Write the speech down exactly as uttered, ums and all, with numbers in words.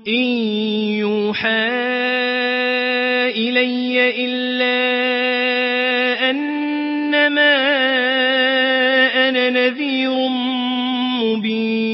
إن يوحى إلي إلا أنما أنا نذير مبين